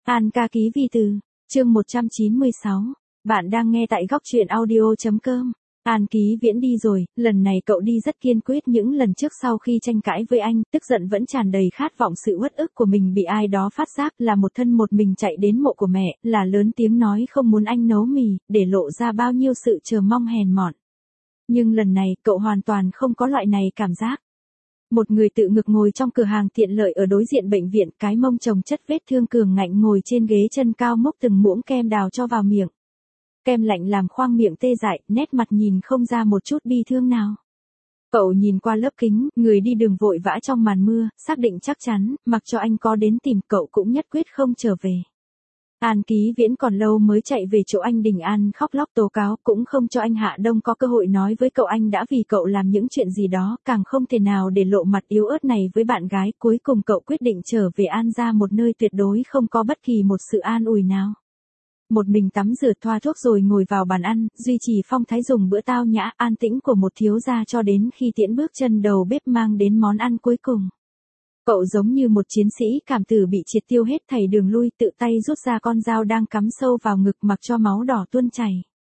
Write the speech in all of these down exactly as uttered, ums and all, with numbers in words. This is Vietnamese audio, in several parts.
An ca ký vi từ, chương một trăm chín mươi sáu. Bạn đang nghe tại góc truyện audio.com. An Ký Viễn đi rồi, lần này cậu đi rất kiên quyết. Những lần trước sau khi tranh cãi với anh, tức giận vẫn tràn đầy khát vọng sự uất ức của mình bị ai đó phát giác, là một thân một mình chạy đến mộ của mẹ, là lớn tiếng nói không muốn anh nấu mì, để lộ ra bao nhiêu sự chờ mong hèn mọn. Nhưng lần này, cậu hoàn toàn không có loại này cảm giác. Một người tự ngực ngồi trong cửa hàng tiện lợi ở đối diện bệnh viện, cái mông chồng chất vết thương cường ngạnh ngồi trên ghế chân cao múc từng muỗng kem đào cho vào miệng. Kem lạnh làm khoang miệng tê dại, nét mặt nhìn không ra một chút bi thương nào. Cậu nhìn qua lớp kính, người đi đường vội vã trong màn mưa, xác định chắc chắn, mặc cho anh có đến tìm cậu cũng nhất quyết không trở về. An Ký Viễn còn lâu mới chạy về chỗ anh Đình An khóc lóc tố cáo, cũng không cho anh Hạ Đông có cơ hội nói với cậu anh đã vì cậu làm những chuyện gì đó, càng không thể nào để lộ mặt yếu ớt này với bạn gái. Cuối cùng cậu quyết định trở về An ra, một nơi tuyệt đối không có bất kỳ một sự an ủi nào. Một mình tắm rửa thoa thuốc rồi ngồi vào bàn ăn, duy trì phong thái dùng bữa tao nhã an tĩnh của một thiếu gia cho đến khi tiễn bước chân đầu bếp mang đến món ăn cuối cùng. Cậu giống như một chiến sĩ cảm tử bị triệt tiêu hết thảy đường lui, tự tay rút ra con dao đang cắm sâu vào ngực mặc cho máu đỏ tuôn chảy.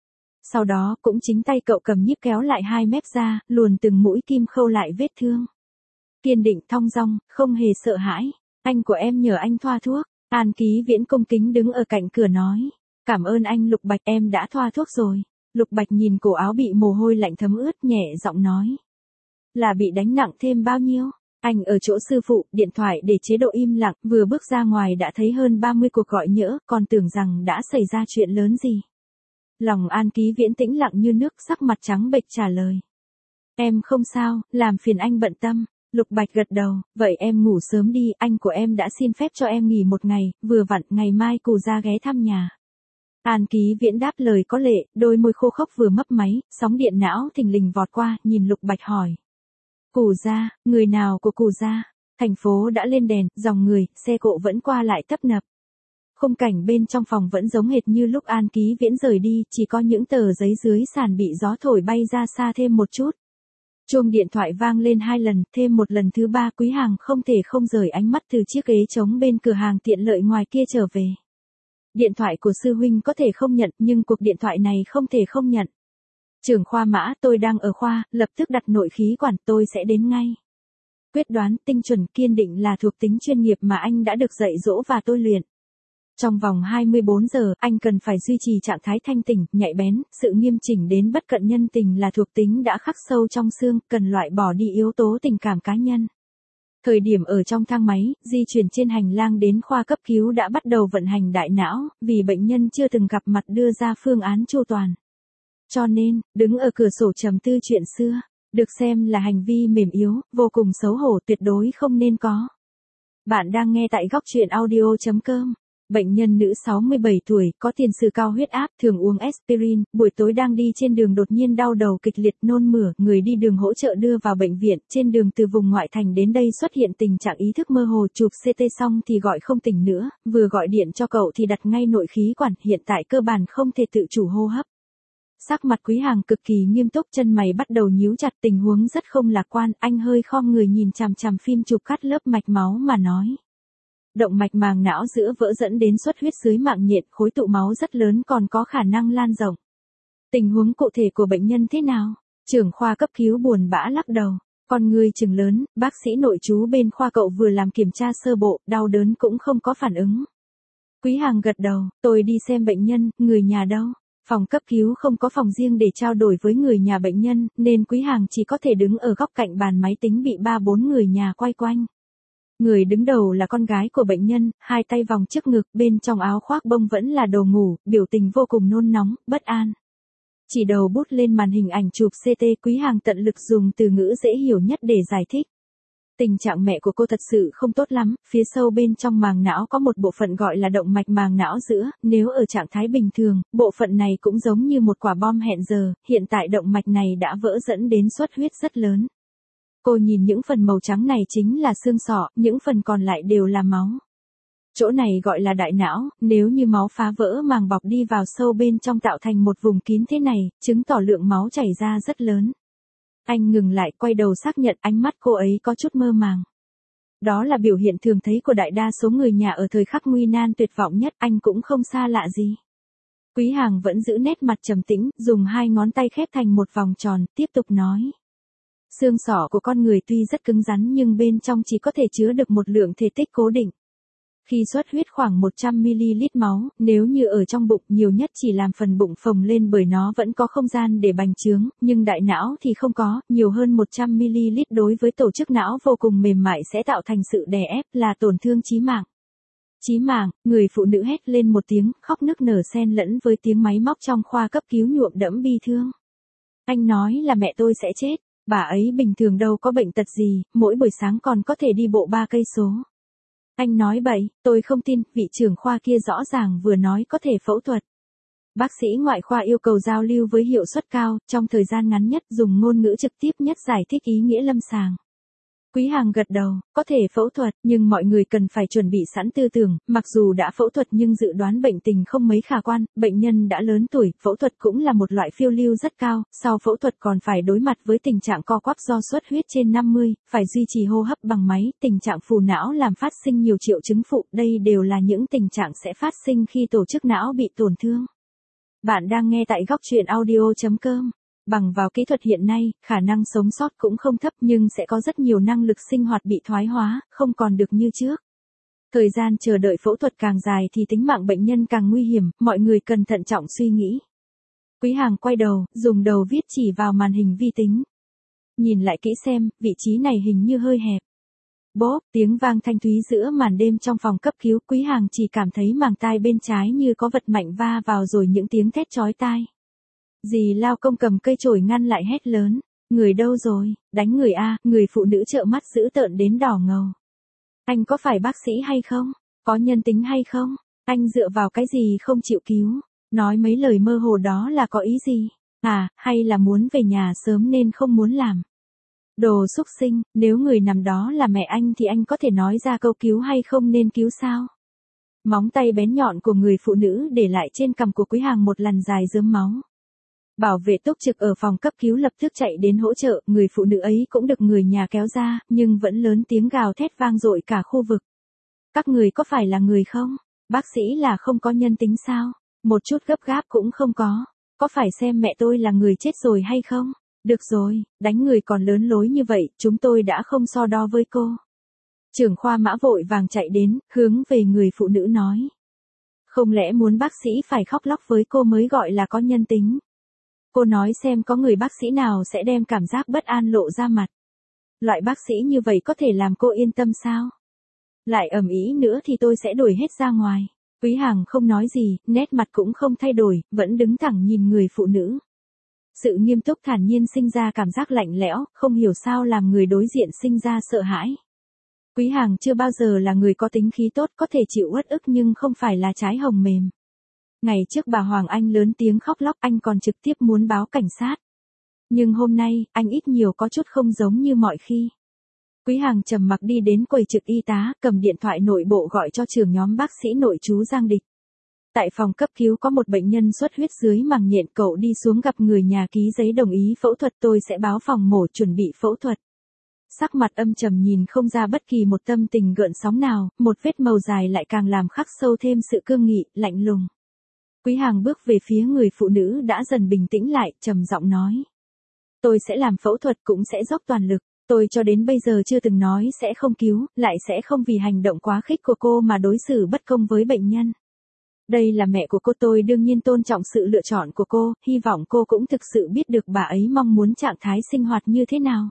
Sau đó cũng chính tay cậu cầm nhíp kéo lại hai mép ra, luồn từng mũi kim khâu lại vết thương. Kiên định thong dong, không hề sợ hãi. Anh của em nhờ anh thoa thuốc. An Ký Viễn cung kính đứng ở cạnh cửa nói. Cảm ơn anh Lục Bạch, em đã thoa thuốc rồi. Lục Bạch nhìn cổ áo bị mồ hôi lạnh thấm ướt, nhẹ giọng nói. Là bị đánh nặng thêm bao nhiêu? Anh ở chỗ sư phụ, điện thoại để chế độ im lặng, vừa bước ra ngoài đã thấy hơn ba mươi cuộc gọi nhỡ, còn tưởng rằng đã xảy ra chuyện lớn gì. Lòng An Ký Viễn tĩnh lặng như nước, sắc mặt trắng bệch trả lời. Em không sao, làm phiền anh bận tâm. Lục Bạch gật đầu, vậy em ngủ sớm đi, anh của em đã xin phép cho em nghỉ một ngày, vừa vặn ngày mai cụ ra ghé thăm nhà. An Ký Viễn đáp lời có lệ, đôi môi khô khốc vừa mấp máy, sóng điện não thình lình vọt qua, nhìn Lục Bạch hỏi. Cụ gia, người nào của cụ gia? Thành phố đã lên đèn, dòng người, xe cộ vẫn qua lại tấp nập. Khung cảnh bên trong phòng vẫn giống hệt như lúc An Ký Viễn rời đi, chỉ có những tờ giấy dưới sàn bị gió thổi bay ra xa thêm một chút. Chuông điện thoại vang lên hai lần, thêm một lần thứ ba Quý Hàng không thể không rời ánh mắt từ chiếc ghế trống bên cửa hàng tiện lợi ngoài kia trở về. Điện thoại của sư huynh có thể không nhận, nhưng cuộc điện thoại này không thể không nhận. Trưởng khoa Mã, tôi đang ở khoa, lập tức đặt nội khí quản, tôi sẽ đến ngay. Quyết đoán, tinh chuẩn, kiên định là thuộc tính chuyên nghiệp mà anh đã được dạy dỗ và tôi luyện. Trong vòng hai mươi bốn giờ, anh cần phải duy trì trạng thái thanh tỉnh, nhạy bén, sự nghiêm chỉnh đến bất cận nhân tình là thuộc tính đã khắc sâu trong xương, cần loại bỏ đi yếu tố tình cảm cá nhân. Thời điểm ở trong thang máy, di chuyển trên hành lang đến khoa cấp cứu đã bắt đầu vận hành đại não, vì bệnh nhân chưa từng gặp mặt đưa ra phương án chu toàn. Cho nên, đứng ở cửa sổ trầm tư chuyện xưa, được xem là hành vi mềm yếu, vô cùng xấu hổ, tuyệt đối không nên có. Bạn đang nghe tại góc truyện audio.com. Bệnh nhân nữ sáu mươi bảy tuổi, có tiền sử cao huyết áp, thường uống aspirin, buổi tối đang đi trên đường đột nhiên đau đầu kịch liệt nôn mửa, người đi đường hỗ trợ đưa vào bệnh viện, trên đường từ vùng ngoại thành đến đây xuất hiện tình trạng ý thức mơ hồ, chụp xê tê xong thì gọi không tỉnh nữa, vừa gọi điện cho cậu thì đặt ngay nội khí quản, hiện tại cơ bản không thể tự chủ hô hấp. Sắc mặt Quý Hàng cực kỳ nghiêm túc, chân mày bắt đầu nhíu chặt, tình huống rất không lạc quan, anh hơi khom người nhìn chằm chằm phim chụp cắt lớp mạch máu mà nói. Động mạch màng não giữa vỡ dẫn đến xuất huyết dưới mạng nhện, khối tụ máu rất lớn còn có khả năng lan rộng. Tình huống cụ thể của bệnh nhân thế nào? Trưởng khoa cấp cứu buồn bã lắc đầu. Con người chừng lớn, bác sĩ nội trú bên khoa cậu vừa làm kiểm tra sơ bộ, đau đớn cũng không có phản ứng. Quý Hàng gật đầu, tôi đi xem bệnh nhân, người nhà đâu? Phòng cấp cứu không có phòng riêng để trao đổi với người nhà bệnh nhân, nên Quý Hàng chỉ có thể đứng ở góc cạnh bàn máy tính bị ba bốn người nhà quay quanh. Người đứng đầu là con gái của bệnh nhân, hai tay vòng trước ngực, bên trong áo khoác bông vẫn là đồ ngủ, biểu tình vô cùng nôn nóng, bất an. Chỉ đầu bút lên màn hình ảnh chụp xê tê, Quý Hàng tận lực dùng từ ngữ dễ hiểu nhất để giải thích. Tình trạng mẹ của cô thật sự không tốt lắm, phía sâu bên trong màng não có một bộ phận gọi là động mạch màng não giữa, nếu ở trạng thái bình thường, bộ phận này cũng giống như một quả bom hẹn giờ, hiện tại động mạch này đã vỡ dẫn đến xuất huyết rất lớn. Cô nhìn những phần màu trắng này chính là xương sọ, những phần còn lại đều là máu. Chỗ này gọi là đại não, nếu như máu phá vỡ màng bọc đi vào sâu bên trong tạo thành một vùng kín thế này, chứng tỏ lượng máu chảy ra rất lớn. Anh ngừng lại, quay đầu xác nhận, ánh mắt cô ấy có chút mơ màng. Đó là biểu hiện thường thấy của đại đa số người nhà ở thời khắc nguy nan tuyệt vọng nhất, anh cũng không xa lạ gì. Quý Hàng vẫn giữ nét mặt trầm tĩnh, dùng hai ngón tay khép thành một vòng tròn, tiếp tục nói. Xương sọ của con người tuy rất cứng rắn nhưng bên trong chỉ có thể chứa được một lượng thể tích cố định. Khi xuất huyết khoảng một trăm mi-li-lít máu, nếu như ở trong bụng nhiều nhất chỉ làm phần bụng phồng lên bởi nó vẫn có không gian để bành trướng, nhưng đại não thì không có, nhiều hơn một trăm mi-li-lít đối với tổ chức não vô cùng mềm mại sẽ tạo thành sự đè ép là tổn thương chí mạng. Chí mạng, người phụ nữ hét lên một tiếng, khóc nức nở xen lẫn với tiếng máy móc trong khoa cấp cứu nhuộm đẫm bi thương. Anh nói là mẹ tôi sẽ chết, bà ấy bình thường đâu có bệnh tật gì, mỗi buổi sáng còn có thể đi bộ ba cây số. Anh nói bậy, tôi không tin, vị trưởng khoa kia rõ ràng vừa nói có thể phẫu thuật. Bác sĩ ngoại khoa yêu cầu giao lưu với hiệu suất cao, trong thời gian ngắn nhất dùng ngôn ngữ trực tiếp nhất giải thích ý nghĩa lâm sàng. Quý Hàng gật đầu, có thể phẫu thuật, nhưng mọi người cần phải chuẩn bị sẵn tư tưởng, mặc dù đã phẫu thuật nhưng dự đoán bệnh tình không mấy khả quan, bệnh nhân đã lớn tuổi, phẫu thuật cũng là một loại phiêu lưu rất cao, sau phẫu thuật còn phải đối mặt với tình trạng co quắp do xuất huyết trên năm mươi, phải duy trì hô hấp bằng máy, tình trạng phù não làm phát sinh nhiều triệu chứng phụ, đây đều là những tình trạng sẽ phát sinh khi tổ chức não bị tổn thương. Bạn đang nghe tại góc truyện audio chấm com. Bằng vào kỹ thuật hiện nay, khả năng sống sót cũng không thấp nhưng sẽ có rất nhiều năng lực sinh hoạt bị thoái hóa, không còn được như trước. Thời gian chờ đợi phẫu thuật càng dài thì tính mạng bệnh nhân càng nguy hiểm, mọi người cần thận trọng suy nghĩ. Quý Hàng quay đầu, dùng đầu viết chỉ vào màn hình vi tính. Nhìn lại kỹ xem, vị trí này hình như hơi hẹp. Bốp, tiếng vang thanh thúy giữa màn đêm trong phòng cấp cứu, Quý Hàng chỉ cảm thấy màng tai bên trái như có vật mạnh va vào rồi những tiếng thét chói tai. Dì lao công cầm cây chổi ngăn lại hét lớn, người đâu rồi, đánh người a, người phụ nữ trợn mắt dữ tợn đến đỏ ngầu. Anh có phải bác sĩ hay không? Có nhân tính hay không? Anh dựa vào cái gì không chịu cứu? Nói mấy lời mơ hồ đó là có ý gì? À, hay là muốn về nhà sớm nên không muốn làm? Đồ xúc sinh, nếu người nằm đó là mẹ anh thì anh có thể nói ra câu cứu hay không nên cứu sao? Móng tay bén nhọn của người phụ nữ để lại trên cằm của Quý Hàng một lằn dài rớm máu. Bảo vệ túc trực ở phòng cấp cứu lập tức chạy đến hỗ trợ, người phụ nữ ấy cũng được người nhà kéo ra, nhưng vẫn lớn tiếng gào thét vang dội cả khu vực. Các người có phải là người không? Bác sĩ là không có nhân tính sao? Một chút gấp gáp cũng không có. Có phải xem mẹ tôi là người chết rồi hay không? Được rồi, đánh người còn lớn lối như vậy, chúng tôi đã không so đo với cô. Trưởng khoa Mã vội vàng chạy đến, hướng về người phụ nữ nói. Không lẽ muốn bác sĩ phải khóc lóc với cô mới gọi là có nhân tính? Cô nói xem có người bác sĩ nào sẽ đem cảm giác bất an lộ ra mặt. Loại bác sĩ như vậy có thể làm cô yên tâm sao? Lại ầm ĩ nữa thì tôi sẽ đuổi hết ra ngoài. Quý Hàng không nói gì, nét mặt cũng không thay đổi, vẫn đứng thẳng nhìn người phụ nữ. Sự nghiêm túc thản nhiên sinh ra cảm giác lạnh lẽo, không hiểu sao làm người đối diện sinh ra sợ hãi. Quý Hàng chưa bao giờ là người có tính khí tốt, có thể chịu uất ức nhưng không phải là trái hồng mềm. Ngày trước bà Hoàng Anh lớn tiếng khóc lóc, anh còn trực tiếp muốn báo cảnh sát. Nhưng hôm nay, anh ít nhiều có chút không giống như mọi khi. Quý Hàng trầm mặc đi đến quầy trực y tá, cầm điện thoại nội bộ gọi cho trưởng nhóm bác sĩ nội trú Giang Địch. Tại phòng cấp cứu có một bệnh nhân xuất huyết dưới màng nhện, cậu đi xuống gặp người nhà ký giấy đồng ý phẫu thuật, tôi sẽ báo phòng mổ chuẩn bị phẫu thuật. Sắc mặt âm trầm nhìn không ra bất kỳ một tâm tình gợn sóng nào, một vết màu dài lại càng làm khắc sâu thêm sự cương nghị, lạnh lùng. Quý Hàng bước về phía người phụ nữ đã dần bình tĩnh lại, trầm giọng nói. Tôi sẽ làm phẫu thuật cũng sẽ dốc toàn lực, tôi cho đến bây giờ chưa từng nói sẽ không cứu, lại sẽ không vì hành động quá khích của cô mà đối xử bất công với bệnh nhân. Đây là mẹ của cô, tôi đương nhiên tôn trọng sự lựa chọn của cô, hy vọng cô cũng thực sự biết được bà ấy mong muốn trạng thái sinh hoạt như thế nào.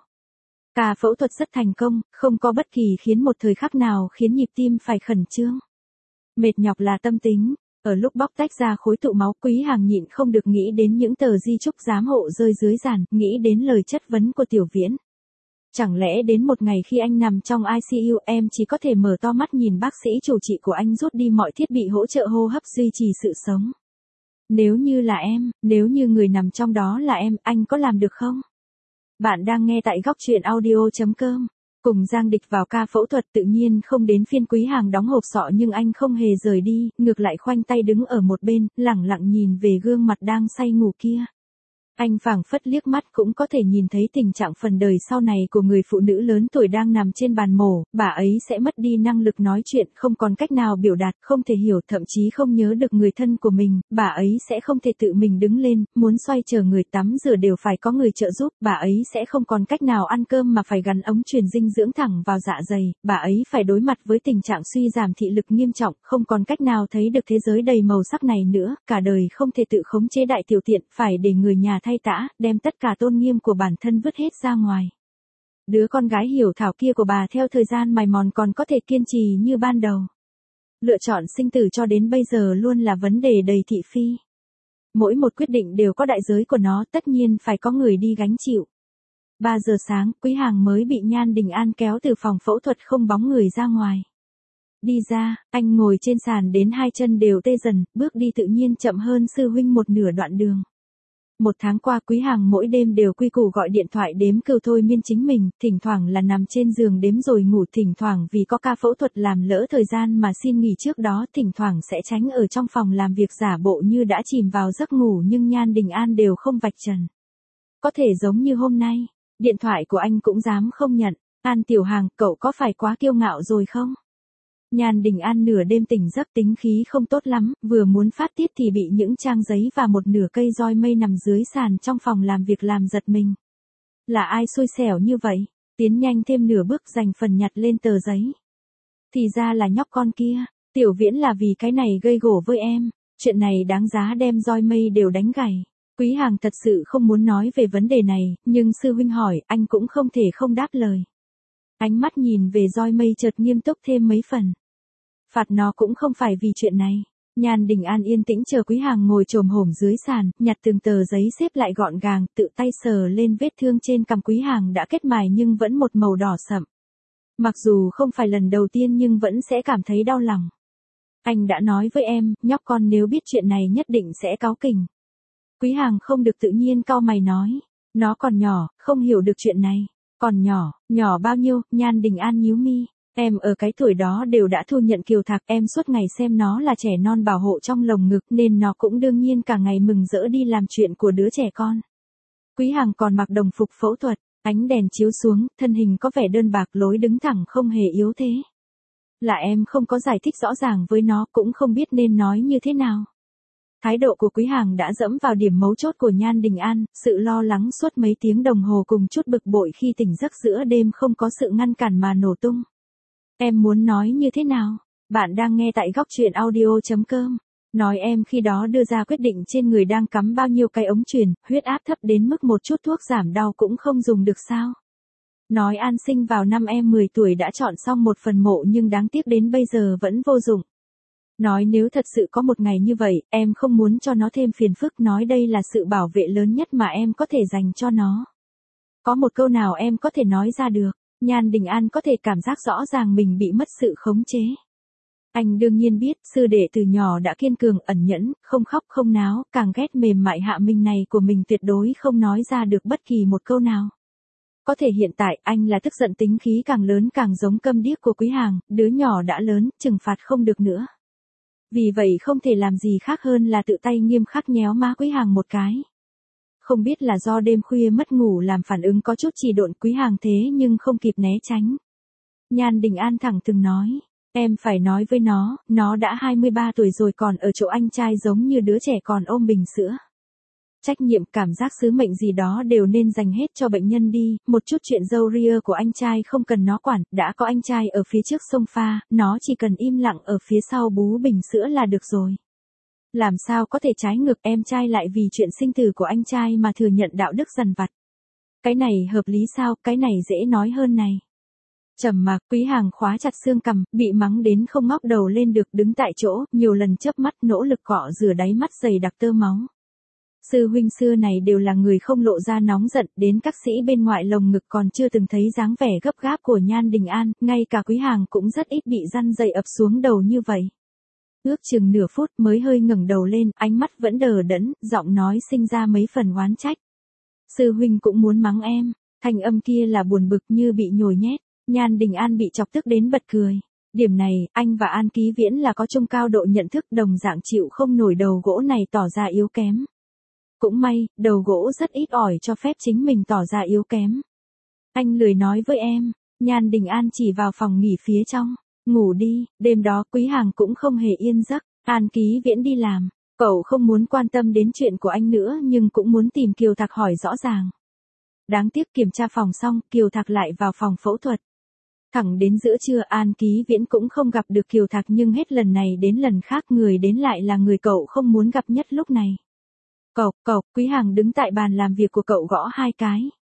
Cả phẫu thuật rất thành công, không có bất kỳ khiến một thời khắc nào khiến nhịp tim phải khẩn trương. Mệt nhọc là tâm tính. Ở lúc bóc tách ra khối tụ máu, Quý Hàng nhịn không được nghĩ đến những tờ di chúc giám hộ rơi dưới giàn, nghĩ đến lời chất vấn của Tiểu Viễn. Chẳng lẽ đến một ngày khi anh nằm trong i xê u em chỉ có thể mở to mắt nhìn bác sĩ chủ trị của anh rút đi mọi thiết bị hỗ trợ hô hấp duy trì sự sống? Nếu như là em, nếu như người nằm trong đó là em, anh có làm được không? Bạn đang nghe tại góc truyện audio chấm com. Cùng Giang Địch vào ca phẫu thuật, tự nhiên không đến phiên Quý Hàng đóng hộp sọ nhưng anh không hề rời đi, ngược lại khoanh tay đứng ở một bên, lẳng lặng nhìn về gương mặt đang say ngủ kia. Anh phảng phất liếc mắt cũng có thể nhìn thấy tình trạng phần đời sau này của người phụ nữ lớn tuổi đang nằm trên bàn mổ, bà ấy sẽ mất đi năng lực nói chuyện, không còn cách nào biểu đạt, không thể hiểu, thậm chí không nhớ được người thân của mình, bà ấy sẽ không thể tự mình đứng lên, muốn xoay chờ người tắm rửa đều phải có người trợ giúp, bà ấy sẽ không còn cách nào ăn cơm mà phải gắn ống truyền dinh dưỡng thẳng vào dạ dày, bà ấy phải đối mặt với tình trạng suy giảm thị lực nghiêm trọng, không còn cách nào thấy được thế giới đầy màu sắc này nữa, cả đời không thể tự khống chế đại tiểu tiện, phải để người nhà thay tã, đem tất cả tôn nghiêm của bản thân vứt hết ra ngoài. Đứa con gái hiểu thảo kia của bà theo thời gian mài mòn còn có thể kiên trì như ban đầu. Lựa chọn sinh tử cho đến bây giờ luôn là vấn đề đầy thị phi. Mỗi một quyết định đều có đại giới của nó, tất nhiên phải có người đi gánh chịu. ba giờ sáng, Quý Hàng mới bị Nhan Đình An kéo từ phòng phẫu thuật không bóng người ra ngoài. Đi ra, anh ngồi trên sàn đến hai chân đều tê dần, bước đi tự nhiên chậm hơn sư huynh một nửa đoạn đường. Một tháng qua Quý Hàng mỗi đêm đều quy củ gọi điện thoại đếm cừu thôi miên chính mình, thỉnh thoảng là nằm trên giường đếm rồi ngủ, thỉnh thoảng vì có ca phẫu thuật làm lỡ thời gian mà xin nghỉ trước đó, thỉnh thoảng sẽ tránh ở trong phòng làm việc giả bộ như đã chìm vào giấc ngủ nhưng Nhan Đình An đều không vạch trần. Có thể giống như hôm nay, điện thoại của anh cũng dám không nhận, An Tiểu Hàng, cậu có phải quá kiêu ngạo rồi không? Nhan Đình An nửa đêm tỉnh giấc tính khí không tốt lắm, vừa muốn phát tiết thì bị những trang giấy và một nửa cây roi mây nằm dưới sàn trong phòng làm việc làm giật mình. Là ai xui xẻo như vậy? Tiến nhanh thêm nửa bước dành phần nhặt lên tờ giấy. Thì ra là nhóc con kia, Tiểu Viễn là vì cái này gây gổ với em, chuyện này đáng giá đem roi mây đều đánh gãy. Quý Hàng thật sự không muốn nói về vấn đề này, nhưng sư huynh hỏi, anh cũng không thể không đáp lời. Ánh mắt nhìn về roi mây chợt nghiêm túc thêm mấy phần. Phạt nó cũng không phải vì chuyện này. Nhan Đình An yên tĩnh chờ Quý Hàng ngồi chồm hổm dưới sàn, nhặt từng tờ giấy xếp lại gọn gàng, tự tay sờ lên vết thương trên cằm Quý Hàng đã kết mài nhưng vẫn một màu đỏ sậm. Mặc dù không phải lần đầu tiên nhưng vẫn sẽ cảm thấy đau lòng. Anh đã nói với em, nhóc con nếu biết chuyện này nhất định sẽ cáu kỉnh. Quý Hàng không được tự nhiên cau mày nói. Nó còn nhỏ, không hiểu được chuyện này. Còn nhỏ, nhỏ bao nhiêu? Nhan Đình An nhíu mi. Em ở cái tuổi đó đều đã thu nhận kiều thạc, em suốt ngày xem nó là trẻ non bảo hộ trong lồng ngực nên nó cũng đương nhiên cả ngày mừng rỡ đi làm chuyện của đứa trẻ con. Quý Hàng còn mặc đồng phục phẫu thuật, ánh đèn chiếu xuống, thân hình có vẻ đơn bạc, lối đứng thẳng không hề yếu thế. Là em không có giải thích rõ ràng với nó, cũng không biết nên nói như thế nào. Thái độ của Quý Hàng đã dẫm vào điểm mấu chốt của Nhan Đình An, sự lo lắng suốt mấy tiếng đồng hồ cùng chút bực bội khi tỉnh giấc giữa đêm không có sự ngăn cản mà nổ tung. Em muốn nói như thế nào? Bạn đang nghe tại góc truyện audio chấm com. Nói em khi đó đưa ra quyết định trên người đang cắm bao nhiêu cái ống truyền, huyết áp thấp đến mức một chút thuốc giảm đau cũng không dùng được sao? Nói an sinh vào năm em mười tuổi đã chọn xong một phần mộ nhưng đáng tiếc đến bây giờ vẫn vô dụng. Nói nếu thật sự có một ngày như vậy, em không muốn cho nó thêm phiền phức, nói đây là sự bảo vệ lớn nhất mà em có thể dành cho nó. Có một câu nào em có thể nói ra được? Nhan Đình An có thể cảm giác rõ ràng mình bị mất sự khống chế. Anh đương nhiên biết, sư đệ từ nhỏ đã kiên cường, ẩn nhẫn, không khóc không náo, càng ghét mềm mại hạ mình này của mình tuyệt đối không nói ra được bất kỳ một câu nào. Có thể hiện tại anh là tức giận tính khí càng lớn càng giống câm điếc của Quý Hàng, đứa nhỏ đã lớn, trừng phạt không được nữa. Vì vậy không thể làm gì khác hơn là tự tay nghiêm khắc nhéo má Quý Hàng một cái. Không biết là do đêm khuya mất ngủ làm phản ứng có chút trì độn, Quý Hàng thế nhưng không kịp né tránh. Nhan Đình An thẳng thừng nói, em phải nói với nó, nó đã hai mươi ba tuổi rồi còn ở chỗ anh trai giống như đứa trẻ còn ôm bình sữa. Trách nhiệm, cảm giác sứ mệnh gì đó đều nên dành hết cho bệnh nhân đi, một chút chuyện râu ria của anh trai không cần nó quản, đã có anh trai ở phía trước xông pha, nó chỉ cần im lặng ở phía sau bú bình sữa là được rồi. Làm sao có thể trái ngược, em trai lại vì chuyện sinh tử của anh trai mà thừa nhận đạo đức dằn vặt. Cái này hợp lý sao, cái này dễ nói hơn này. Trầm mặc, Quý Hàng khóa chặt xương cằm, bị mắng đến không ngóc đầu lên được, đứng tại chỗ, nhiều lần chớp mắt nỗ lực cọ rửa đáy mắt dày đặc tơ máu. Sư huynh xưa này đều là người không lộ ra nóng giận, đến các sĩ bên ngoại lồng ngực còn chưa từng thấy dáng vẻ gấp gáp của Nhan Đình An, ngay cả Quý Hàng cũng rất ít bị răn dày ập xuống đầu như vậy. Ước chừng nửa phút mới hơi ngẩng đầu lên, ánh mắt vẫn đờ đẫn, giọng nói sinh ra mấy phần oán trách. Sư huynh cũng muốn mắng em, thanh âm kia là buồn bực như bị nhồi nhét. Nhan Đình An bị chọc tức đến bật cười. Điểm này, anh và An Ký Viễn là có chung cao độ nhận thức, đồng dạng chịu không nổi đầu gỗ này tỏ ra yếu kém. cũng may, đầu gỗ rất ít ỏi cho phép chính mình tỏ ra yếu kém. Anh lười nói với em, Nhan Đình An chỉ vào phòng nghỉ phía trong, ngủ đi, đêm đó Quý Hàng cũng không hề yên giấc, An Ký Viễn đi làm, cậu không muốn quan tâm đến chuyện của anh nữa nhưng cũng muốn tìm Kiều Thạc hỏi rõ ràng. Đáng tiếc kiểm tra phòng xong, Kiều Thạc lại vào phòng phẫu thuật. Thẳng đến giữa trưa An Ký Viễn cũng không gặp được Kiều Thạc nhưng hết lần này đến lần khác người đến lại là người cậu không muốn gặp nhất lúc này. Cậu, cậu, Quý Hàng đứng tại bàn làm việc của cậu gõ hai cái.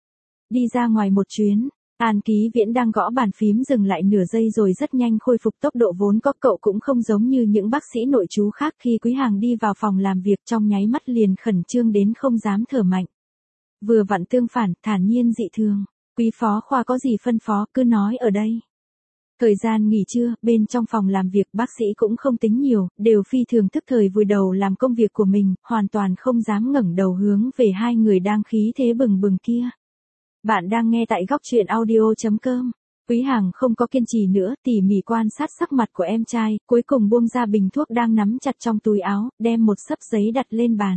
Đi ra ngoài một chuyến, An Ký Viễn đang gõ bàn phím dừng lại nửa giây rồi rất nhanh khôi phục tốc độ vốn có. Cậu cũng không giống như những bác sĩ nội trú khác khi Quý Hàng đi vào phòng làm việc trong nháy mắt liền khẩn trương đến không dám thở mạnh. Vừa vặn tương phản, thản nhiên dị thường. Quý phó khoa có gì phân phó cứ nói ở đây. Thời gian nghỉ trưa, bên trong phòng làm việc bác sĩ cũng không tính nhiều, đều phi thường thức thời vùi đầu làm công việc của mình, hoàn toàn không dám ngẩng đầu hướng về hai người đang khí thế bừng bừng kia. Bạn đang nghe tại góc truyện audio chấm com. Quý Hàng không có kiên trì nữa, tỉ mỉ quan sát sắc mặt của em trai, cuối cùng buông ra bình thuốc đang nắm chặt trong túi áo, đem một xấp giấy đặt lên bàn.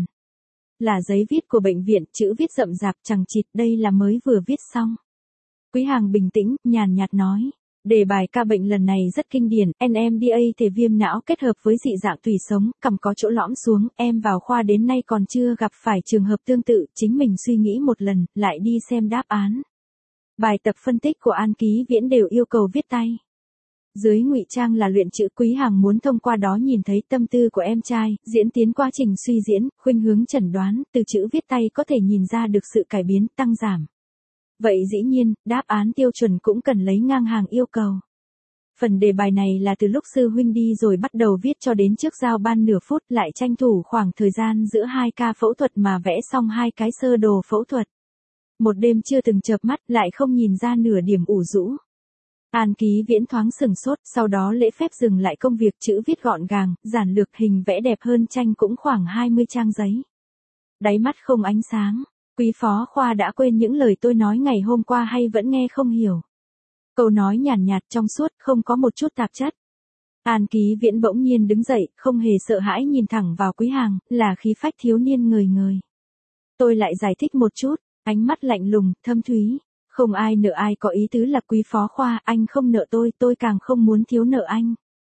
Là giấy viết của bệnh viện, chữ viết rậm rạp chằng chịt, đây là mới vừa viết xong. Quý Hàng bình tĩnh, nhàn nhạt nói, đề bài ca bệnh lần này rất kinh điển, en em đê a thể viêm não kết hợp với dị dạng tủy sống, cằm có chỗ lõm xuống, em vào khoa đến nay còn chưa gặp phải trường hợp tương tự, chính mình suy nghĩ một lần, lại đi xem đáp án. Bài tập phân tích của An Ký Viễn đều yêu cầu viết tay. Dưới ngụy trang là luyện chữ, Quý Hàng muốn thông qua đó nhìn thấy tâm tư của em trai, diễn tiến quá trình suy diễn, khuynh hướng chẩn đoán, từ chữ viết tay có thể nhìn ra được sự cải biến, tăng giảm. Vậy dĩ nhiên, đáp án tiêu chuẩn cũng cần lấy ngang hàng yêu cầu. Phần đề bài này là từ lúc sư huynh đi rồi bắt đầu viết cho đến trước giao ban nửa phút, lại tranh thủ khoảng thời gian giữa hai ca phẫu thuật mà vẽ xong hai cái sơ đồ phẫu thuật. Một đêm chưa từng chợp mắt, lại không nhìn ra nửa điểm ủ rũ. An Ký Viễn thoáng sừng sốt, sau đó lễ phép dừng lại công việc, chữ viết gọn gàng, giản lược, hình vẽ đẹp hơn tranh cũng khoảng hai mươi trang giấy. Đáy mắt không ánh sáng. Quý phó khoa đã quên những lời tôi nói ngày hôm qua hay vẫn nghe không hiểu? Câu nói nhàn nhạt, nhạt trong suốt, không có một chút tạp chất. An Ký Viễn bỗng nhiên đứng dậy, không hề sợ hãi nhìn thẳng vào Quý Hàng, là khí phách thiếu niên ngời ngời. Tôi lại giải thích một chút, ánh mắt lạnh lùng, thâm thúy. Không ai nợ ai, có ý tứ là Quý phó khoa, anh không nợ tôi, tôi càng không muốn thiếu nợ anh.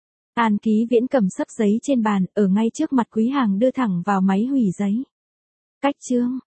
An Ký Viễn cầm xấp giấy trên bàn, ở ngay trước mặt Quý Hàng đưa thẳng vào máy hủy giấy. Cách chương.